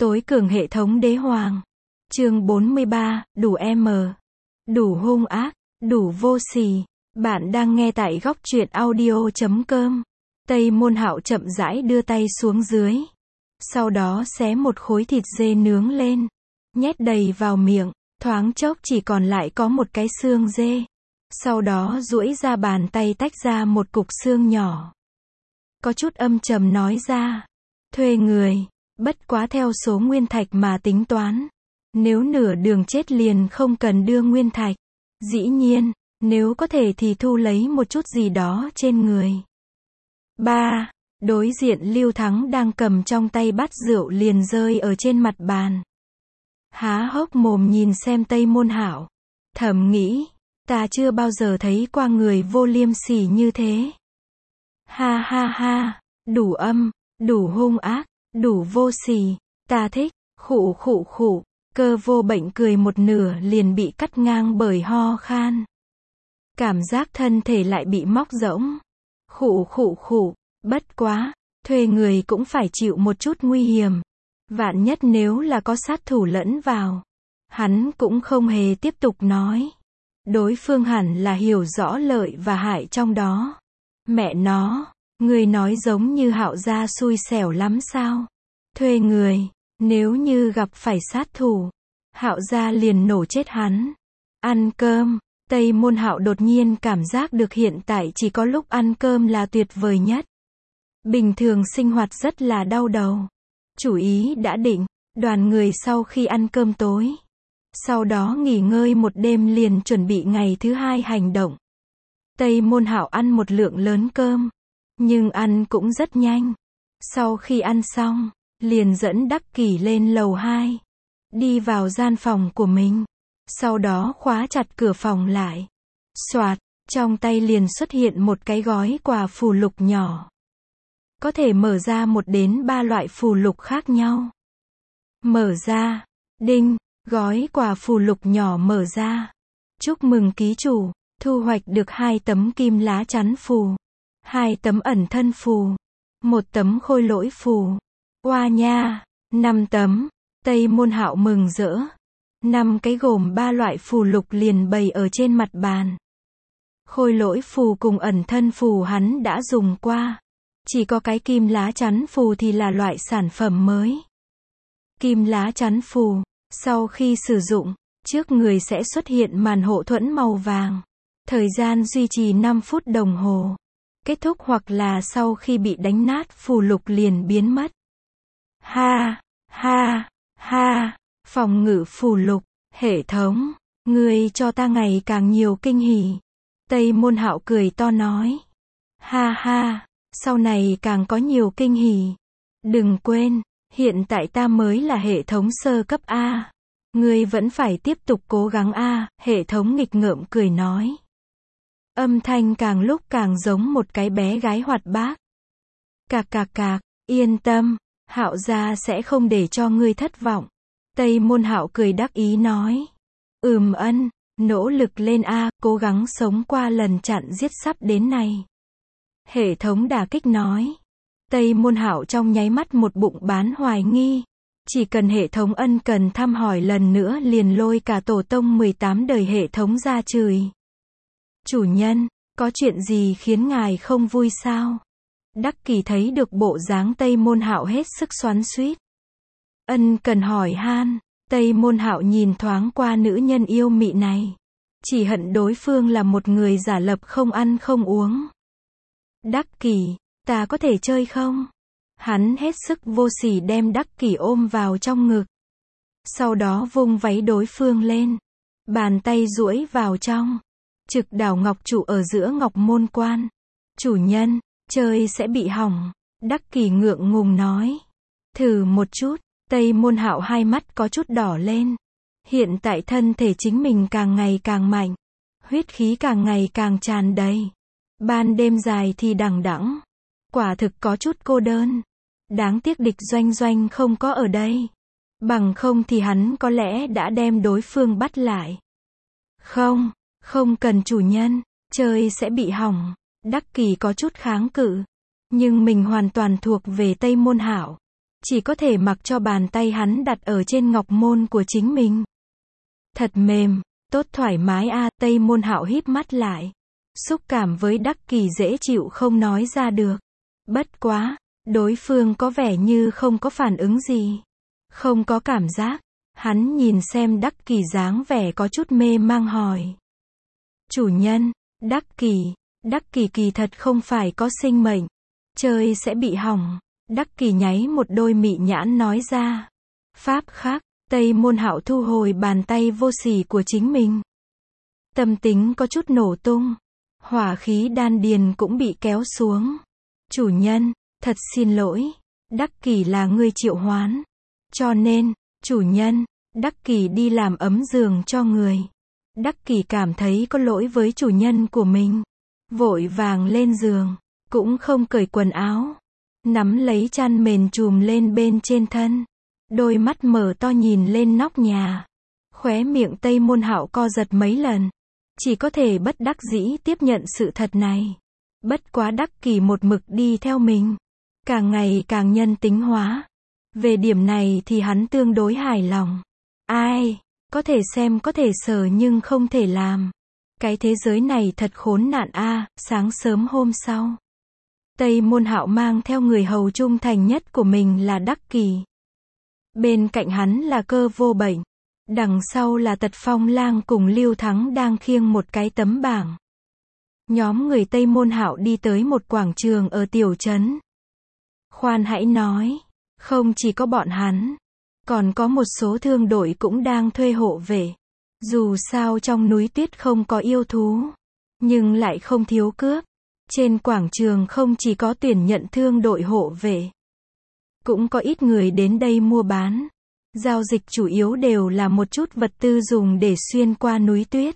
Tối cường hệ thống đế hoàng. Chương 43, đủ M. Đủ hung ác, đủ vô sỉ. Bạn đang nghe tại góc truyện audio.com. Tây Môn Hạo chậm rãi đưa tay xuống dưới. Sau đó xé một khối thịt dê nướng lên. Nhét đầy vào miệng, thoáng chốc chỉ còn lại có một cái xương dê. Sau đó duỗi ra bàn tay tách ra một cục xương nhỏ. Có chút âm trầm nói ra. Thuê người. Bất quá theo số nguyên thạch mà tính toán. Nếu nửa đường chết liền không cần đưa nguyên thạch. Dĩ nhiên, nếu có thể thì thu lấy một chút gì đó trên người. 3. Đối diện Lưu Thắng đang cầm trong tay bát rượu liền rơi ở trên mặt bàn. Há hốc mồm nhìn xem Tây Môn Hạo. Thầm nghĩ, ta chưa bao giờ thấy qua người vô liêm sỉ như thế. Ha ha ha, đủ âm, đủ hung ác, đủ vô sỉ, ta thích, khụ khụ khụ, Cơ Vô Bệnh cười một nửa liền bị cắt ngang bởi ho khan. Cảm giác thân thể lại bị móc rỗng. Khụ khụ khụ, bất quá, thuê người cũng phải chịu một chút nguy hiểm. Vạn nhất nếu là có sát thủ lẫn vào. Hắn cũng không hề tiếp tục nói. Đối phương hẳn là hiểu rõ lợi và hại trong đó. Mẹ nó, người nói giống như Hạo gia xui xẻo lắm sao? Thuê người, nếu như gặp phải sát thủ, Hạo gia liền nổ chết hắn. Ăn cơm, Tây Môn Hạo đột nhiên cảm giác được hiện tại chỉ có lúc ăn cơm là tuyệt vời nhất. Bình thường sinh hoạt rất là đau đầu. Chủ ý đã định, đoàn người sau khi ăn cơm tối. Sau đó nghỉ ngơi một đêm liền chuẩn bị ngày thứ hai hành động. Tây Môn Hạo ăn một lượng lớn cơm, nhưng ăn cũng rất nhanh. Sau khi ăn xong, liền dẫn Đắc Kỷ lên lầu 2, đi vào gian phòng của mình. Sau đó khóa chặt cửa phòng lại. Soạt, trong tay liền xuất hiện một cái gói quà phù lục nhỏ. Có thể mở ra 1 đến 3 loại phù lục khác nhau. Mở ra, đinh, gói quà phù lục nhỏ mở ra. Chúc mừng ký chủ, thu hoạch được 2 tấm kim lá chắn phù, 2 tấm ẩn thân phù, 1 tấm khôi lỗi phù. Oa nha, 5 tấm. Tây Môn Hạo mừng rỡ. 5 cái gồm 3 loại phù lục liền bày ở trên mặt bàn. Khôi lỗi phù cùng ẩn thân phù hắn đã dùng qua. Chỉ có cái kim lá chắn phù thì là loại sản phẩm mới. Kim lá chắn phù, sau khi sử dụng, trước người sẽ xuất hiện màn hộ thuẫn màu vàng. Thời gian duy trì 5 phút đồng hồ. Kết thúc hoặc là sau khi bị đánh nát phù lục liền biến mất. Ha, ha, ha, phòng ngự phù lục, hệ thống, ngươi cho ta ngày càng nhiều kinh hỉ. Tây Môn Hạo cười to nói. Ha ha, sau này càng có nhiều kinh hỉ. Đừng quên, hiện tại ta mới là hệ thống sơ cấp A. Ngươi vẫn phải tiếp tục cố gắng A, hệ thống nghịch ngợm cười nói. Âm thanh càng lúc càng giống một cái bé gái hoạt bát. Cạc cạc cạc, yên tâm, Hạo gia sẽ không để cho ngươi thất vọng. Tây Môn Hạo cười đắc ý nói. Ân, nỗ lực lên A, cố gắng sống qua lần chặn giết sắp đến này. Hệ thống đả kích nói. Tây Môn Hạo trong nháy mắt một bụng bán hoài nghi. Chỉ cần hệ thống ân cần thăm hỏi lần nữa liền lôi cả tổ tông 18 đời hệ thống ra chửi. Chủ nhân, có chuyện gì khiến ngài không vui sao? Đắc Kỷ thấy được bộ dáng Tây Môn Hạo hết sức xoắn xuýt. Ân cần hỏi han. Tây Môn Hạo nhìn thoáng qua nữ nhân yêu mị này. Chỉ hận đối phương là một người giả lập không ăn không uống. Đắc Kỷ, ta có thể chơi không? Hắn hết sức vô sỉ đem Đắc Kỷ ôm vào trong ngực. Sau đó vung váy đối phương lên. Bàn tay duỗi vào trong. Trực đảo ngọc trụ ở giữa ngọc môn quan. Chủ nhân, chơi sẽ bị hỏng. Đắc Kỷ ngượng ngùng nói. Thử một chút. Tây Môn Hạo hai mắt có chút đỏ lên. Hiện tại thân thể chính mình càng ngày càng mạnh. Huyết khí càng ngày càng tràn đầy. Ban đêm dài thì đằng đẵng. Quả thực có chút cô đơn. Đáng tiếc địch Doanh Doanh không có ở đây. Bằng không thì hắn có lẽ đã đem đối phương bắt lại. Không cần chủ nhân, chơi sẽ bị hỏng. Đắc Kỷ có chút kháng cự. Nhưng mình hoàn toàn thuộc về Tây Môn Hạo. chỉ có thể mặc cho bàn tay hắn đặt ở trên ngọc môn của chính mình. Thật mềm, tốt thoải mái a. Tây Môn Hạo híp mắt lại. Xúc cảm với Đắc Kỷ dễ chịu không nói ra được. Bất quá, đối phương có vẻ như không có phản ứng gì. Không có cảm giác. Hắn nhìn xem Đắc Kỷ dáng vẻ có chút mê mang hỏi. Chủ nhân, Đắc Kỷ kỳ thật không phải có sinh mệnh. Chơi sẽ bị hỏng. Đắc Kỷ nháy một đôi mị nhãn nói ra. Pháp khác, Tây Môn Hạo thu hồi bàn tay vô sỉ của chính mình. Tâm tính có chút nổ tung. Hỏa khí đan điền cũng bị kéo xuống. Chủ nhân, thật xin lỗi. Đắc Kỷ là người triệu hoán. Cho nên, chủ nhân, Đắc Kỷ đi làm ấm giường cho người. Đắc Kỷ cảm thấy có lỗi với chủ nhân của mình. Vội vàng lên giường. Cũng không cởi quần áo. Nắm lấy chăn mền trùm lên bên trên thân. Đôi mắt mở to nhìn lên nóc nhà. Khóe miệng Tây Môn Hạo co giật mấy lần. Chỉ có thể bất đắc dĩ tiếp nhận sự thật này. Bất quá Đắc Kỷ một mực đi theo mình. Càng ngày càng nhân tính hóa. Về điểm này thì hắn tương đối hài lòng. Ai, có thể xem có thể sờ nhưng không thể làm. Cái thế giới này thật khốn nạn a. Sáng sớm hôm sau, Tây Môn Hạo mang theo người hầu trung thành nhất của mình là Đắc Kỷ. Bên cạnh hắn là Cơ Vô Bệnh. Đằng sau là Tật Phong Lang cùng Lưu Thắng đang khiêng một cái tấm bảng. Nhóm người Tây Môn Hạo đi tới một quảng trường ở tiểu trấn. Khoan hãy nói, không chỉ có bọn hắn, còn có một số thương đội cũng đang thuê hộ vệ. Dù sao trong núi tuyết không có yêu thú, nhưng lại không thiếu cướp. Trên quảng trường không chỉ có tuyển nhận thương đội hộ vệ, cũng có ít người đến đây mua bán. Giao dịch chủ yếu đều là một chút vật tư dùng để xuyên qua núi tuyết.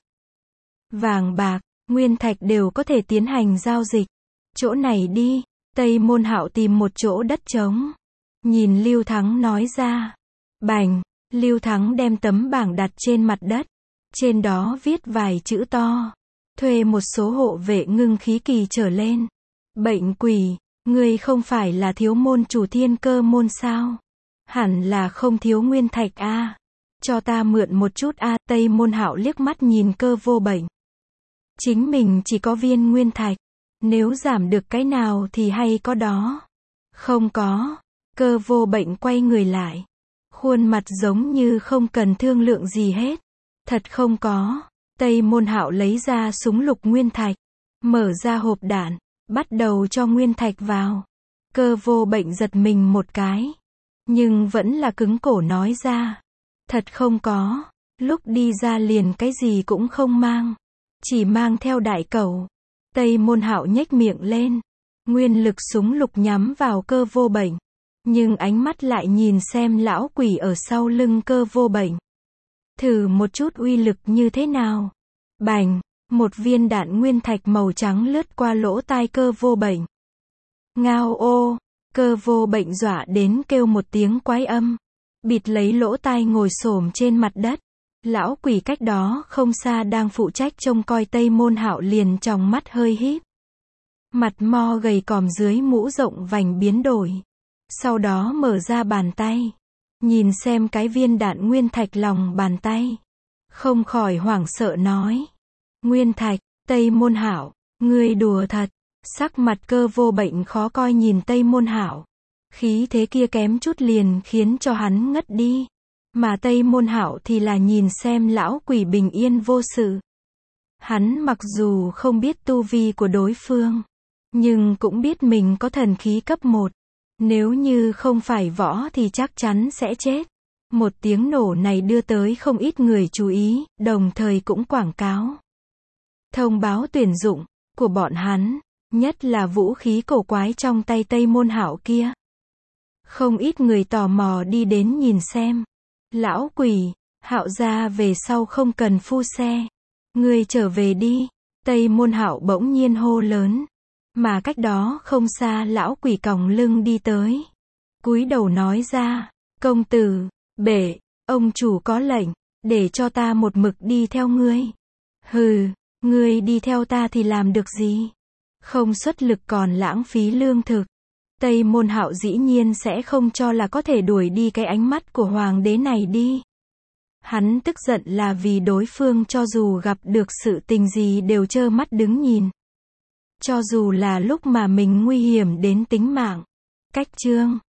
Vàng bạc, nguyên thạch đều có thể tiến hành giao dịch. Chỗ này đi. Tây Môn Hạo tìm một chỗ đất trống. Nhìn Lưu Thắng nói ra. Bành, Lưu Thắng đem tấm bảng đặt trên mặt đất. Trên đó viết vài chữ to. Thuê một số hộ vệ ngưng khí kỳ trở lên. Bệnh quỷ, ngươi không phải là thiếu môn chủ Thiên Cơ môn sao? Hẳn là không thiếu nguyên thạch a. Cho ta mượn một chút a. Tây Môn Hạo liếc mắt nhìn Cơ Vô Bệnh. Chính mình chỉ có viên nguyên thạch. Nếu giảm được cái nào thì hay có đó. Không có. Cơ Vô Bệnh quay người lại. Khuôn mặt giống như không cần thương lượng gì hết. Thật không có. Tây Môn Hạo lấy ra súng lục nguyên thạch. Mở ra hộp đạn. Bắt đầu cho nguyên thạch vào. Cơ Vô Bệnh giật mình một cái. Nhưng vẫn là cứng cổ nói ra. Thật không có. Lúc đi ra liền cái gì cũng không mang. Chỉ mang theo đại cẩu. Tây Môn Hạo nhếch miệng lên. Nguyên lực súng lục nhắm vào Cơ Vô Bệnh. Nhưng ánh mắt lại nhìn xem lão quỷ ở sau lưng Cơ Vô Bệnh. Thử một chút uy lực như thế nào. Bành, một viên đạn nguyên thạch màu trắng lướt qua lỗ tai Cơ Vô Bệnh. Ngao ô, Cơ Vô Bệnh dọa đến kêu một tiếng quái âm. Bịt lấy lỗ tai ngồi xổm trên mặt đất. Lão quỷ cách đó không xa đang phụ trách trông coi Tây Môn Hạo liền tròng mắt hơi híp. Mặt mo gầy còm dưới mũ rộng vành biến đổi. Sau đó mở ra bàn tay. Nhìn xem cái viên đạn nguyên thạch lòng bàn tay. Không khỏi hoảng sợ nói. Nguyên thạch, Tây Môn Hạo, ngươi đùa thật. Sắc mặt Cơ Vô Bệnh khó coi nhìn Tây Môn Hạo. Khí thế kia kém chút liền khiến cho hắn ngất đi. Mà Tây Môn Hạo thì là nhìn xem lão quỷ bình yên vô sự. Hắn mặc dù không biết tu vi của đối phương, nhưng cũng biết mình có thần khí cấp 1. Nếu như không phải võ thì chắc chắn sẽ chết. Một tiếng nổ này đưa tới không ít người chú ý, đồng thời cũng quảng cáo. Thông báo tuyển dụng của bọn hắn, nhất là vũ khí cổ quái trong tay Tây Môn Hạo kia. Không ít người tò mò đi đến nhìn xem. Lão quỷ, Hạo gia về sau không cần phu xe. Ngươi trở về đi. Tây Môn Hạo bỗng nhiên hô lớn. Mà cách đó không xa lão quỷ còng lưng đi tới. Cúi đầu nói ra. Công tử, bệ, ông chủ có lệnh, để cho ta một mực đi theo ngươi. Hừ, ngươi đi theo ta thì làm được gì? Không xuất lực còn lãng phí lương thực. Tây Môn Hạo dĩ nhiên sẽ không cho là có thể đuổi đi cái ánh mắt của hoàng đế này đi. Hắn tức giận là vì đối phương cho dù gặp được sự tình gì đều trơ mắt đứng nhìn. Cho dù là lúc mà mình nguy hiểm đến tính mạng. Cách chương